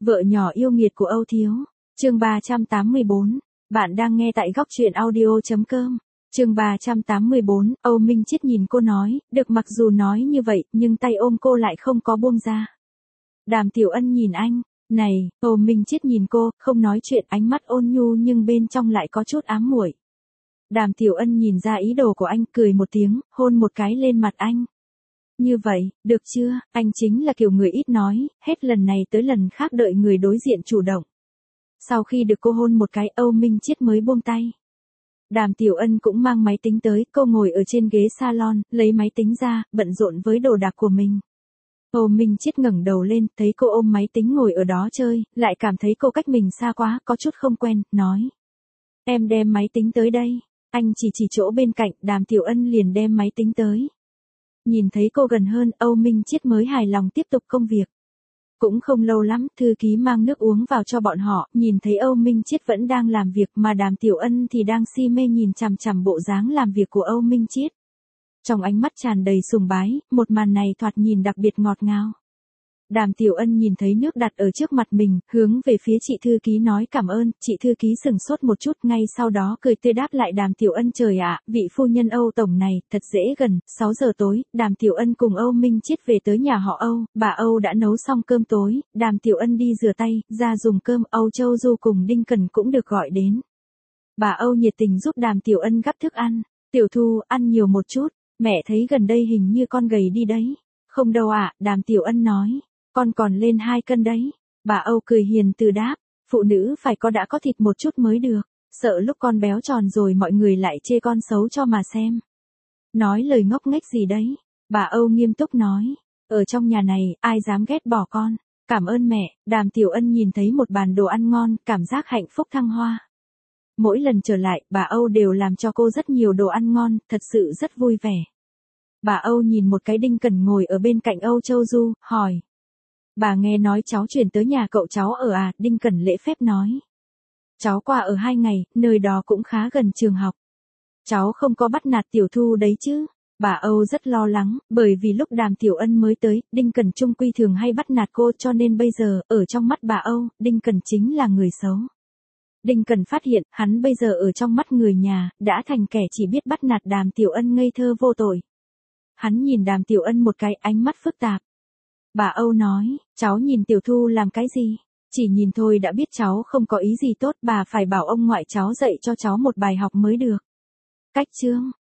Vợ nhỏ yêu nghiệt của Âu Thiếu. Chương 384. Bạn đang nghe tại góc truyện audio.com. Chương 384, Âu Minh Chiết nhìn cô nói, được, mặc dù nói như vậy, nhưng tay ôm cô lại không có buông ra. Đàm Tiểu Ân nhìn anh, này, Âu Minh Chiết nhìn cô, không nói chuyện, ánh mắt ôn nhu nhưng bên trong lại có chút ám muội. Đàm Tiểu Ân nhìn ra ý đồ của anh, cười một tiếng, hôn một cái lên mặt anh. Như vậy, được chưa, anh chính là kiểu người ít nói, hết lần này tới lần khác đợi người đối diện chủ động. Sau khi được cô hôn một cái, Âu Minh Chiết mới buông tay. Đàm Tiểu Ân cũng mang máy tính tới, cô ngồi ở trên ghế salon, lấy máy tính ra, bận rộn với đồ đạc của mình. Âu Minh Chiết ngẩng đầu lên, thấy cô ôm máy tính ngồi ở đó chơi, lại cảm thấy cô cách mình xa quá, có chút không quen, nói. Em đem máy tính tới đây. Anh chỉ chỗ bên cạnh, Đàm Tiểu Ân liền đem máy tính tới. Nhìn thấy cô gần hơn, Âu Minh Chiết mới hài lòng tiếp tục công việc. Cũng không lâu lắm, thư ký mang nước uống vào cho bọn họ, nhìn thấy Âu Minh Chiết vẫn đang làm việc mà Đàm Tiểu Ân thì đang si mê nhìn chằm chằm bộ dáng làm việc của Âu Minh Chiết. Trong ánh mắt tràn đầy sùng bái, một màn này thoạt nhìn đặc biệt ngọt ngào. Đàm Tiểu Ân nhìn thấy nước đặt ở trước mặt mình, hướng về phía chị thư ký nói cảm ơn, chị thư ký sừng sốt một chút, ngay sau đó cười tươi đáp lại Đàm Tiểu Ân, trời ạ, vị phu nhân Âu tổng này, thật dễ gần. 6 giờ tối, Đàm Tiểu Ân cùng Âu Minh Chiết về tới nhà họ Âu, bà Âu đã nấu xong cơm tối, Đàm Tiểu Ân đi rửa tay, ra dùng cơm, Âu Châu Du cùng Đinh Cần cũng được gọi đến. Bà Âu nhiệt tình giúp Đàm Tiểu Ân gắp thức ăn, Tiểu Thu, ăn nhiều một chút, mẹ thấy gần đây hình như con gầy đi đấy. Không đâu ạ, Đàm Tiểu Ân nói. Con còn lên 2 cân đấy. Bà Âu cười hiền từ đáp, phụ nữ phải đã có thịt một chút mới được, sợ lúc con béo tròn rồi mọi người lại chê con xấu cho mà xem. Nói lời ngốc nghếch gì đấy, bà Âu nghiêm túc nói, ở trong nhà này, ai dám ghét bỏ con, cảm ơn mẹ. Đàm Tiểu Ân nhìn thấy một bàn đồ ăn ngon, cảm giác hạnh phúc thăng hoa. Mỗi lần trở lại, bà Âu đều làm cho cô rất nhiều đồ ăn ngon, thật sự rất vui vẻ. Bà Âu nhìn một cái Đinh Cần ngồi ở bên cạnh Âu Châu Du, hỏi. Bà nghe nói cháu chuyển tới nhà cậu cháu ở à, Đinh Cần lễ phép nói. Cháu qua ở 2 ngày, nơi đó cũng khá gần trường học. Cháu không có bắt nạt Tiểu Thu đấy chứ. Bà Âu rất lo lắng, bởi vì lúc Đàm Tiểu Ân mới tới, Đinh Cần trung quy thường hay bắt nạt cô, cho nên bây giờ, ở trong mắt bà Âu, Đinh Cần chính là người xấu. Đinh Cần phát hiện, hắn bây giờ ở trong mắt người nhà, đã thành kẻ chỉ biết bắt nạt Đàm Tiểu Ân ngây thơ vô tội. Hắn nhìn Đàm Tiểu Ân một cái, ánh mắt phức tạp. Bà Âu nói, cháu nhìn Tiểu Thu làm cái gì? Chỉ nhìn thôi đã biết cháu không có ý gì tốt, bà phải bảo ông ngoại cháu dạy cho cháu một bài học mới được. Cách chương,